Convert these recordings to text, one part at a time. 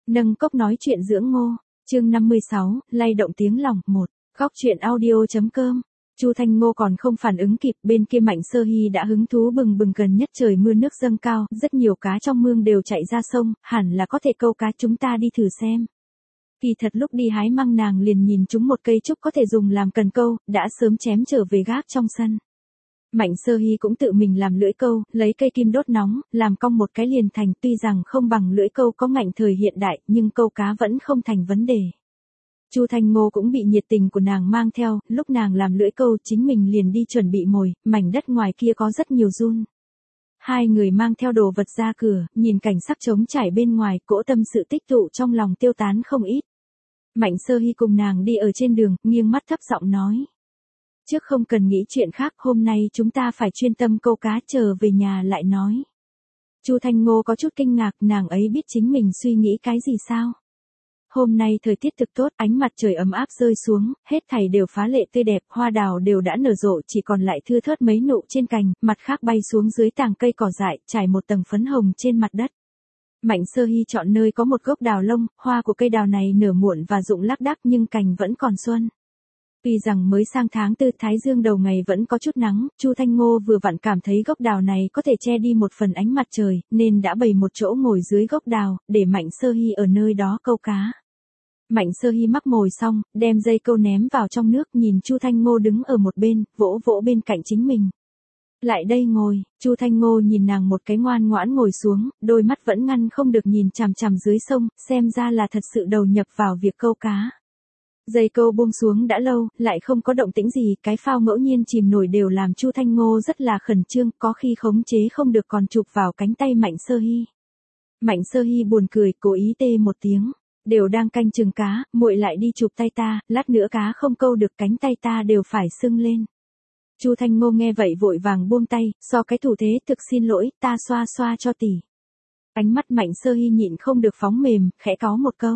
Nâng cốc nói chuyện dưỡng ngô, chương 56, lay động tiếng lòng, 1, góc chuyện audio.com. Chu Thanh Ngô còn không phản ứng kịp, bên kia Mạnh Sơ Hy đã hứng thú bừng bừng, gần nhất trời mưa nước dâng cao, rất nhiều cá trong mương đều chạy ra sông, hẳn là có thể câu cá, chúng ta đi thử xem. Kỳ thật lúc đi hái măng nàng liền nhìn chúng một cây trúc có thể dùng làm cần câu, đã sớm chém trở về gác trong sân. Mạnh Sơ Hy cũng tự mình làm lưỡi câu, lấy cây kim đốt nóng, làm cong một cái liền thành, tuy rằng không bằng lưỡi câu có ngạnh thời hiện đại, nhưng câu cá vẫn không thành vấn đề. Chu Thanh Ngô cũng bị nhiệt tình của nàng mang theo, lúc nàng làm lưỡi câu chính mình liền đi chuẩn bị mồi, mảnh đất ngoài kia có rất nhiều giun. Hai người mang theo đồ vật ra cửa, nhìn cảnh sắc trống trải bên ngoài, cỗ tâm sự tích tụ trong lòng tiêu tán không ít. Mạnh Sơ Hy cùng nàng đi ở trên đường, nghiêng mắt thấp giọng nói. Trước không cần nghĩ chuyện khác, hôm nay chúng ta phải chuyên tâm câu cá, trở về nhà lại nói. Chu Thanh Ngô có chút kinh ngạc, nàng ấy biết chính mình suy nghĩ cái gì sao? Hôm nay thời tiết thực tốt, ánh mặt trời ấm áp rơi xuống, hết thảy đều phá lệ tươi đẹp, hoa đào đều đã nở rộ, chỉ còn lại thưa thớt mấy nụ trên cành, mặt khác bay xuống dưới tàng cây cỏ dại, trải một tầng phấn hồng trên mặt đất. Mạnh Sơ Hy chọn nơi có một gốc đào lông, hoa của cây đào này nở muộn và rụng lác đác nhưng cành vẫn còn xuân. Tuy rằng mới sang tháng 4, thái dương đầu ngày vẫn có chút nắng, Chu Thanh Ngô vừa vặn cảm thấy gốc đào này có thể che đi một phần ánh mặt trời, nên đã bày một chỗ ngồi dưới gốc đào, để Mạnh Sơ Hy ở nơi đó câu cá. Mạnh Sơ Hy mắc mồi xong, đem dây câu ném vào trong nước, nhìn Chu Thanh Ngô đứng ở một bên, vỗ vỗ bên cạnh chính mình. Lại đây ngồi, Chu Thanh Ngô nhìn nàng một cái, ngoan ngoãn ngồi xuống, đôi mắt vẫn ngăn không được nhìn chằm chằm dưới sông, xem ra là thật sự đầu nhập vào việc câu cá. Dây câu buông xuống đã lâu, lại không có động tĩnh gì, cái phao ngẫu nhiên chìm nổi đều làm Chu Thanh Ngô rất là khẩn trương, có khi khống chế không được còn chụp vào cánh tay Mạnh Sơ Hy. Mạnh Sơ Hy buồn cười, cố ý tê một tiếng, đều đang canh chừng cá, muội lại đi chụp tay ta, lát nữa cá không câu được cánh tay ta đều phải sưng lên. Chu Thanh Ngô nghe vậy vội vàng buông tay, so cái thủ thế, thực xin lỗi, ta xoa xoa cho tỷ. Ánh mắt Mạnh Sơ Hy nhịn không được phóng mềm, khẽ có một câu.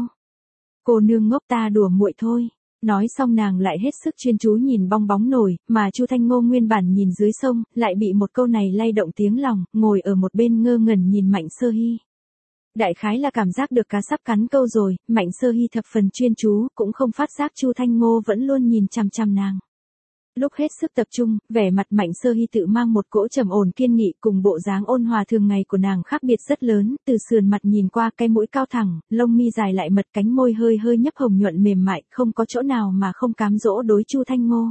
Cô nương ngốc, ta đùa muội thôi. Nói xong nàng lại hết sức chuyên chú nhìn bong bóng nổi, mà Chu Thanh Ngô nguyên bản nhìn dưới sông, lại bị một câu này lay động tiếng lòng, ngồi ở một bên ngơ ngẩn nhìn Mạnh Sơ Hy. Đại khái là cảm giác được cá sắp cắn câu rồi, Mạnh Sơ Hy thập phần chuyên chú, cũng không phát giác Chu Thanh Ngô vẫn luôn nhìn chằm chằm nàng. Lúc hết sức tập trung, vẻ mặt Mạnh Sơ Hy tự mang một cỗ trầm ổn kiên nghị, cùng bộ dáng ôn hòa thường ngày của nàng khác biệt rất lớn, từ sườn mặt nhìn qua, cái mũi cao thẳng, lông mi dài lại mật, cánh môi hơi hơi nhấp hồng nhuận mềm mại, không có chỗ nào mà không cám dỗ đối Chu Thanh Ngô.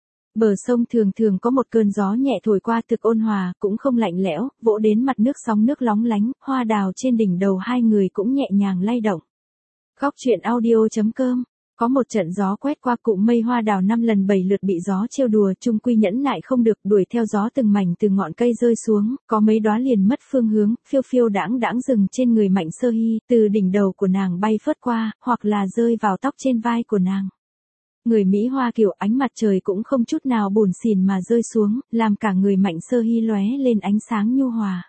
Bờ sông thường thường có một cơn gió nhẹ thổi qua, thực ôn hòa, cũng không lạnh lẽo, vỗ đến mặt nước, sóng nước lóng lánh, hoa đào trên đỉnh đầu hai người cũng nhẹ nhàng lay động. Góc chuyện audio.com. Có một trận gió quét qua, cụm mây hoa đào 5 lần 7 lượt bị gió trêu đùa, chung quy nhẫn nại không được, đuổi theo gió từng mảnh từ ngọn cây rơi xuống, có mấy đóa liền mất phương hướng, phiêu phiêu đãng đãng dừng trên người Mạnh Sơ Hy, từ đỉnh đầu của nàng bay phớt qua, hoặc là rơi vào tóc trên vai của nàng. Người Mỹ Hoa kiểu, ánh mặt trời cũng không chút nào buồn xỉn mà rơi xuống, làm cả người Mạnh Sơ Hy lóe lên ánh sáng nhu hòa.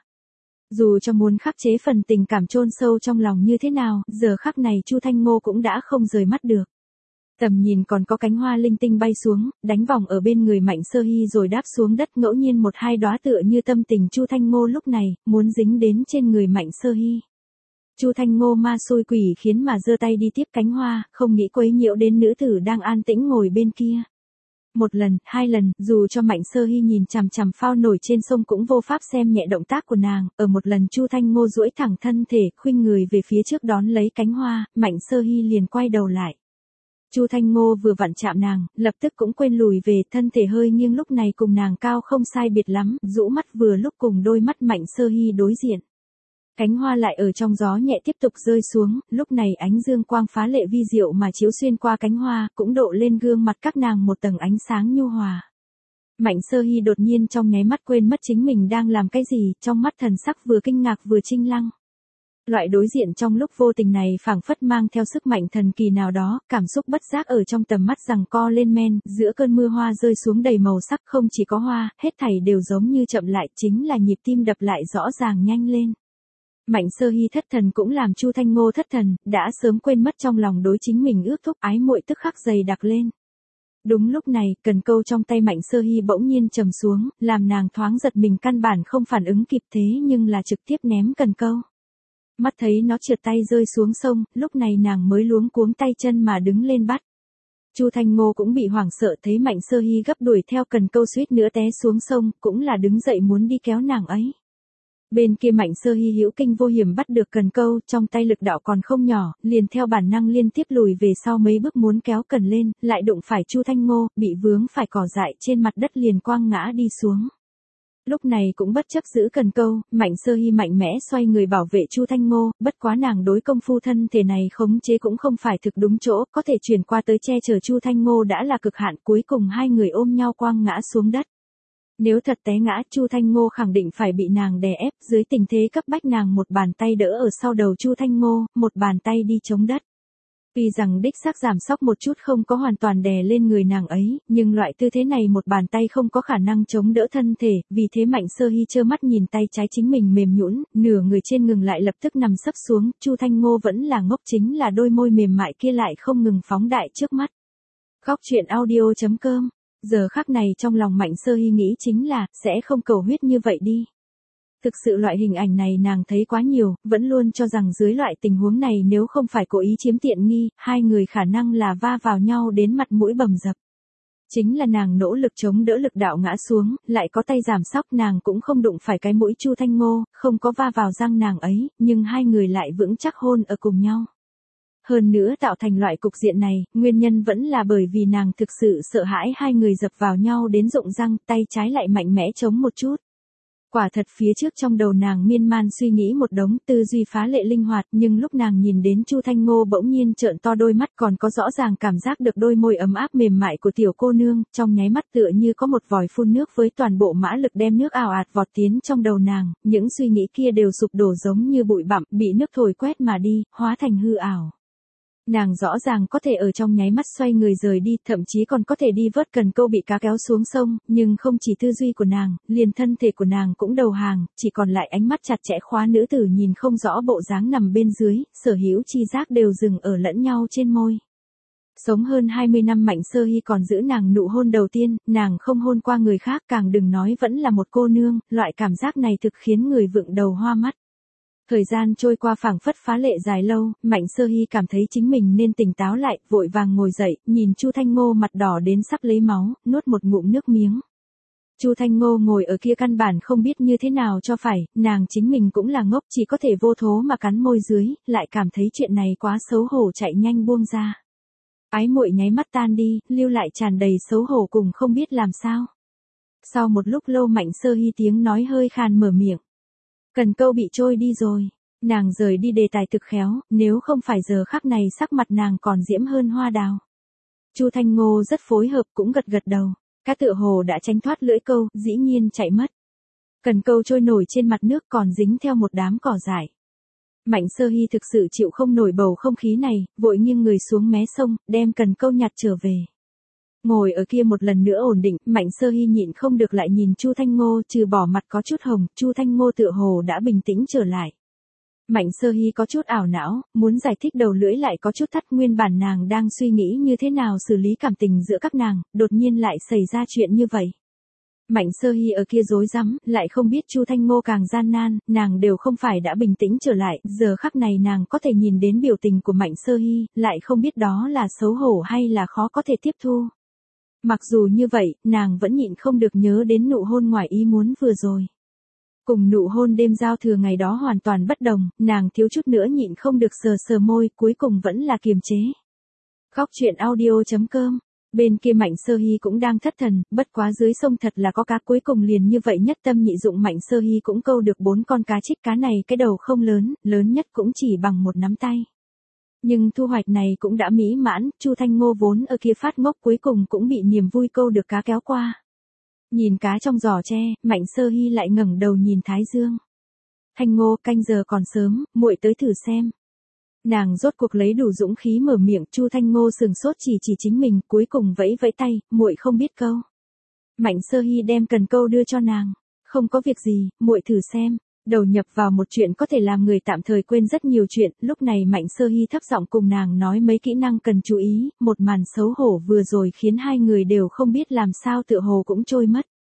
Dù cho muốn khắc chế phần tình cảm chôn sâu trong lòng như thế nào, giờ khắc này Chu Thanh Ngô cũng đã không rời mắt được. Tầm nhìn còn có cánh hoa linh tinh bay xuống, đánh vòng ở bên người Mạnh Sơ Hy rồi đáp xuống đất, ngẫu nhiên một hai đóa tựa như tâm tình Chu Thanh Ngô lúc này, muốn dính đến trên người Mạnh Sơ Hy. Chu Thanh Ngô ma xui quỷ khiến mà giơ tay đi tiếp cánh hoa, không nghĩ quấy nhiễu đến nữ tử đang an tĩnh ngồi bên kia. Một lần, hai lần, dù cho Mạnh Sơ Hy nhìn chằm chằm phao nổi trên sông cũng vô pháp xem nhẹ động tác của nàng, ở một lần Chu Thanh Ngô duỗi thẳng thân thể, khuynh người về phía trước đón lấy cánh hoa, Mạnh Sơ Hy liền quay đầu lại. Chu Thanh Ngô vừa vặn chạm nàng, lập tức cũng quên lùi về, thân thể hơi nghiêng lúc này cùng nàng cao không sai biệt lắm, rũ mắt vừa lúc cùng đôi mắt Mạnh Sơ Hy đối diện. Cánh hoa lại ở trong gió nhẹ tiếp tục rơi xuống, lúc này ánh dương quang phá lệ vi diệu mà chiếu xuyên qua cánh hoa, cũng độ lên gương mặt các nàng một tầng ánh sáng nhu hòa. Mạnh Sơ Hy đột nhiên trong nháy mắt quên mất chính mình đang làm cái gì, trong mắt thần sắc vừa kinh ngạc vừa chinh lăng. Loại đối diện trong lúc vô tình này phảng phất mang theo sức mạnh thần kỳ nào đó, cảm xúc bất giác ở trong tầm mắt giằng co lên men, giữa cơn mưa hoa rơi xuống đầy màu sắc, không chỉ có hoa, hết thảy đều giống như chậm lại, chính là nhịp tim đập lại rõ ràng nhanh lên. Mạnh Sơ Hy thất thần cũng làm Chu Thanh Ngô thất thần, đã sớm quên mất trong lòng đối chính mình ước thúc, ái muội tức khắc dày đặc lên. Đúng lúc này, cần câu trong tay Mạnh Sơ Hy bỗng nhiên trầm xuống, làm nàng thoáng giật mình, căn bản không phản ứng kịp, thế nhưng là trực tiếp ném cần câu. Mắt thấy nó trượt tay rơi xuống sông, lúc này nàng mới luống cuống tay chân mà đứng lên bắt. Chu Thanh Ngô cũng bị hoảng sợ thấy Mạnh Sơ Hy gấp đuổi theo cần câu suýt nữa té xuống sông, cũng là đứng dậy muốn đi kéo nàng ấy. Bên kia Mạnh Sơ Hy hữu kinh vô hiểm bắt được cần câu, trong tay lực đạo còn không nhỏ, liền theo bản năng liên tiếp lùi về sau mấy bước muốn kéo cần lên, lại đụng phải Chu Thanh Ngô, bị vướng phải cỏ dại trên mặt đất liền quăng ngã đi xuống. Lúc này cũng bất chấp giữ cần câu, Mạnh Sơ Hy mạnh mẽ xoay người bảo vệ Chu Thanh Ngô, bất quá nàng đối công phu thân thể này khống chế cũng không phải thực đúng chỗ, có thể chuyển qua tới che chở Chu Thanh Ngô đã là cực hạn, cuối cùng hai người ôm nhau quăng ngã xuống đất. Nếu thật té ngã, Chu Thanh Ngô khẳng định phải bị nàng đè ép, dưới tình thế cấp bách nàng một bàn tay đỡ ở sau đầu Chu Thanh Ngô, một bàn tay đi chống đất. Tuy rằng đích xác giảm sóc một chút không có hoàn toàn đè lên người nàng ấy, nhưng loại tư thế này một bàn tay không có khả năng chống đỡ thân thể, vì thế Mạnh Sơ Hy trơ mắt nhìn tay trái chính mình mềm nhũn, nửa người trên ngừng lại lập tức nằm sấp xuống, Chu Thanh Ngô vẫn là ngốc, chính là đôi môi mềm mại kia lại không ngừng phóng đại trước mắt. Góc truyện audio.com. Giờ khắc này trong lòng Mạnh Sơ Hy nghĩ chính là, sẽ không cầu huyết như vậy đi. Thực sự loại hình ảnh này nàng thấy quá nhiều, vẫn luôn cho rằng dưới loại tình huống này nếu không phải cố ý chiếm tiện nghi, hai người khả năng là va vào nhau đến mặt mũi bầm dập. Chính là nàng nỗ lực chống đỡ lực đạo ngã xuống, lại có tay giảm sóc nàng cũng không đụng phải cái mũi Chu Thanh Ngô, không có va vào răng nàng ấy, nhưng hai người lại vững chắc hôn ở cùng nhau. Hơn nữa tạo thành loại cục diện này, nguyên nhân vẫn là bởi vì nàng thực sự sợ hãi hai người dập vào nhau đến rụng răng, tay trái lại mạnh mẽ chống một chút. Quả thật phía trước trong đầu nàng miên man suy nghĩ một đống, tư duy phá lệ linh hoạt, nhưng lúc nàng nhìn đến Chu Thanh Ngô bỗng nhiên trợn to đôi mắt, còn có rõ ràng cảm giác được đôi môi ấm áp mềm mại của tiểu cô nương, trong nháy mắt tựa như có một vòi phun nước với toàn bộ mã lực đem nước ào ạt vọt tiến trong đầu nàng, những suy nghĩ kia đều sụp đổ giống như bụi bặm, bị nước thổi quét mà đi, hóa thành hư ảo. Nàng rõ ràng có thể ở trong nháy mắt xoay người rời đi, thậm chí còn có thể đi vớt cần câu bị cá kéo xuống sông, nhưng không chỉ tư duy của nàng, liền thân thể của nàng cũng đầu hàng, chỉ còn lại ánh mắt chặt chẽ khóa nữ tử nhìn không rõ bộ dáng nằm bên dưới, sở hữu chi giác đều dừng ở lẫn nhau trên môi. Sống hơn 20 năm Mạnh Sơ Hy còn giữ nàng nụ hôn đầu tiên, nàng không hôn qua người khác, càng đừng nói vẫn là một cô nương, loại cảm giác này thực khiến người vựng đầu hoa mắt. Thời gian trôi qua phảng phất phá lệ dài lâu, Mạnh Sơ Hy cảm thấy chính mình nên tỉnh táo lại, vội vàng ngồi dậy, nhìn Chu Thanh Ngô mặt đỏ đến sắp lấy máu, nuốt một ngụm nước miếng. Chu Thanh Ngô ngồi ở kia căn bản không biết như thế nào cho phải, nàng chính mình cũng là ngốc, chỉ có thể vô thố mà cắn môi dưới, lại cảm thấy chuyện này quá xấu hổ, chạy nhanh buông ra. Ái muội nháy mắt tan đi, lưu lại tràn đầy xấu hổ cùng không biết làm sao. Sau một lúc lâu Mạnh Sơ Hy tiếng nói hơi khàn mở miệng. Cần câu bị trôi đi rồi. Nàng rời đi đề tài thực khéo, nếu không phải giờ khắc này sắc mặt nàng còn diễm hơn hoa đào. Chu Thanh Ngô rất phối hợp cũng gật gật đầu. Cá tựa hồ đã tránh thoát lưỡi câu, dĩ nhiên chạy mất. Cần câu trôi nổi trên mặt nước còn dính theo một đám cỏ dại. Mạnh Sơ Hy thực sự chịu không nổi bầu không khí này, vội nghiêng người xuống mé sông, đem cần câu nhặt trở về. Ngồi ở kia một lần nữa ổn định, Mạnh Sơ Hy nhịn không được lại nhìn Chu Thanh Ngô, trừ bỏ mặt có chút hồng, Chu Thanh Ngô tựa hồ đã bình tĩnh trở lại. Mạnh Sơ Hy có chút ảo não, muốn giải thích đầu lưỡi lại có chút thắt, nguyên bản nàng đang suy nghĩ như thế nào xử lý cảm tình giữa các nàng, đột nhiên lại xảy ra chuyện như vậy. Mạnh Sơ Hy ở kia rối rắm, lại không biết Chu Thanh Ngô càng gian nan, nàng đều không phải đã bình tĩnh trở lại, giờ khắc này nàng có thể nhìn đến biểu tình của Mạnh Sơ Hy, lại không biết đó là xấu hổ hay là khó có thể tiếp thu. Mặc dù như vậy, nàng vẫn nhịn không được nhớ đến nụ hôn ngoài ý muốn vừa rồi. Cùng nụ hôn đêm giao thừa ngày đó hoàn toàn bất đồng, nàng thiếu chút nữa nhịn không được sờ sờ môi, cuối cùng vẫn là kiềm chế. Góc truyện audio.com. Bên kia Mạnh Sơ Hy cũng đang thất thần, bất quá dưới sông thật là có cá, cuối cùng liền như vậy nhất tâm nhị dụng Mạnh Sơ Hy cũng câu được 4 con cá trích, cá này cái đầu không lớn, lớn nhất cũng chỉ bằng một nắm tay. Nhưng thu hoạch này cũng đã mỹ mãn, Chu Thanh Ngô vốn ở kia phát ngốc cuối cùng cũng bị niềm vui câu được cá kéo qua. Nhìn cá trong giỏ tre, Mạnh Sơ Hy lại ngẩng đầu nhìn Thái Dương. Thanh Ngô, canh giờ còn sớm, muội tới thử xem. Nàng rốt cuộc lấy đủ dũng khí mở miệng, Chu Thanh Ngô sừng sốt chỉ chính mình, cuối cùng vẫy vẫy tay, muội không biết câu. Mạnh Sơ Hy đem cần câu đưa cho nàng. Không có việc gì, muội thử xem. Đầu nhập vào một chuyện có thể làm người tạm thời quên rất nhiều chuyện, lúc này Mạnh Sơ Hy thấp giọng cùng nàng nói mấy kỹ năng cần chú ý, một màn xấu hổ vừa rồi khiến hai người đều không biết làm sao tựa hồ cũng trôi mất.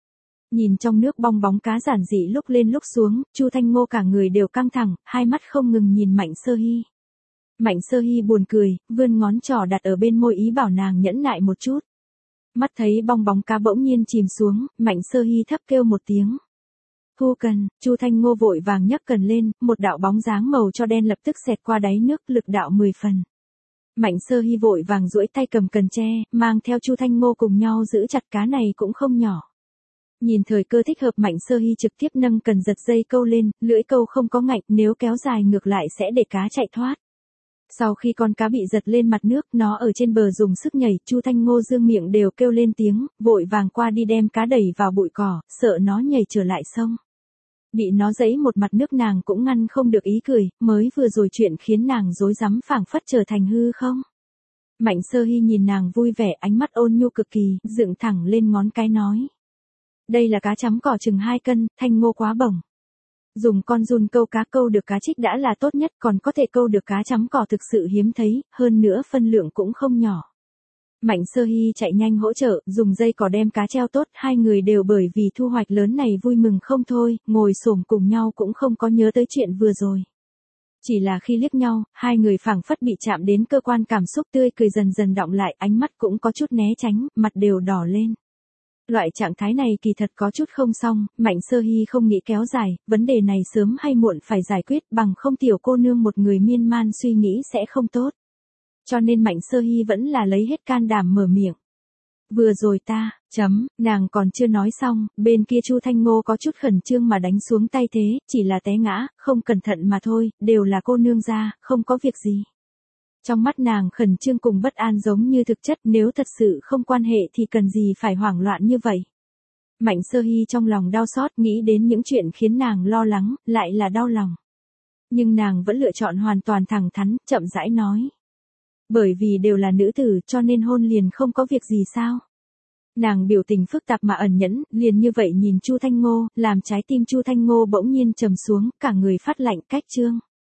Nhìn trong nước bong bóng cá giản dị lúc lên lúc xuống, Chu Thanh Ngô cả người đều căng thẳng, hai mắt không ngừng nhìn Mạnh Sơ Hy. Mạnh Sơ Hy buồn cười, vươn ngón trỏ đặt ở bên môi ý bảo nàng nhẫn nại một chút. Mắt thấy bong bóng cá bỗng nhiên chìm xuống, Mạnh Sơ Hy thấp kêu một tiếng. Thu cần, Chu Thanh Ngô vội vàng nhấc cần lên, một đạo bóng dáng màu cho đen lập tức xẹt qua đáy nước, lực đạo 10 phần. Mạnh Sơ Hy vội vàng duỗi tay cầm cần tre, mang theo Chu Thanh Ngô cùng nhau giữ chặt cá này cũng không nhỏ. Nhìn thời cơ thích hợp, Mạnh Sơ Hy trực tiếp nâng cần giật dây câu lên, lưỡi câu không có ngạnh, nếu kéo dài ngược lại sẽ để cá chạy thoát. Sau khi con cá bị giật lên mặt nước, nó ở trên bờ dùng sức nhảy, Chu Thanh Ngô dương miệng đều kêu lên tiếng, vội vàng qua đi đem cá đẩy vào bụi cỏ, sợ nó nhảy trở lại sông. Bị nó dẫy một mặt nước, nàng cũng ngăn không được ý cười, mới vừa rồi chuyện khiến nàng rối rắm phảng phất trở thành hư không. Mạnh Sơ Hy nhìn nàng vui vẻ, ánh mắt ôn nhu cực kỳ, dựng thẳng lên ngón cái nói. Đây là cá chấm cỏ chừng 2 cân, Thanh Ngô quá bổng. Dùng con giun câu cá câu được cá trích đã là tốt nhất, còn có thể câu được cá chấm cỏ thực sự hiếm thấy, hơn nữa phân lượng cũng không nhỏ. Mạnh Sơ Hy chạy nhanh hỗ trợ, dùng dây cỏ đem cá treo tốt, hai người đều bởi vì thu hoạch lớn này vui mừng không thôi, ngồi xổm cùng nhau cũng không có nhớ tới chuyện vừa rồi. Chỉ là khi liếc nhau, hai người phảng phất bị chạm đến cơ quan cảm xúc, tươi cười dần dần đọng lại, ánh mắt cũng có chút né tránh, mặt đều đỏ lên. Loại trạng thái này kỳ thật có chút không xong, Mạnh Sơ Hy không nghĩ kéo dài, vấn đề này sớm hay muộn phải giải quyết, bằng không tiểu cô nương một người miên man suy nghĩ sẽ không tốt. Cho nên Mạnh Sơ Hy vẫn là lấy hết can đảm mở miệng. Vừa rồi nàng còn chưa nói xong, bên kia Chu Thanh Ngô có chút khẩn trương mà đánh xuống tay thế, chỉ là té ngã, không cẩn thận mà thôi, đều là cô nương gia, không có việc gì. Trong mắt nàng khẩn trương cùng bất an giống như thực chất, nếu thật sự không quan hệ thì cần gì phải hoảng loạn như vậy. Mạnh Sơ Hy trong lòng đau xót, nghĩ đến những chuyện khiến nàng lo lắng, lại là đau lòng. Nhưng nàng vẫn lựa chọn hoàn toàn thẳng thắn, chậm rãi nói. Bởi vì đều là nữ tử cho nên hôn liền không có việc gì sao? Nàng biểu tình phức tạp mà ẩn nhẫn, liền như vậy nhìn Chu Thanh Ngô, làm trái tim Chu Thanh Ngô bỗng nhiên trầm xuống, cả người phát lạnh, cách trương.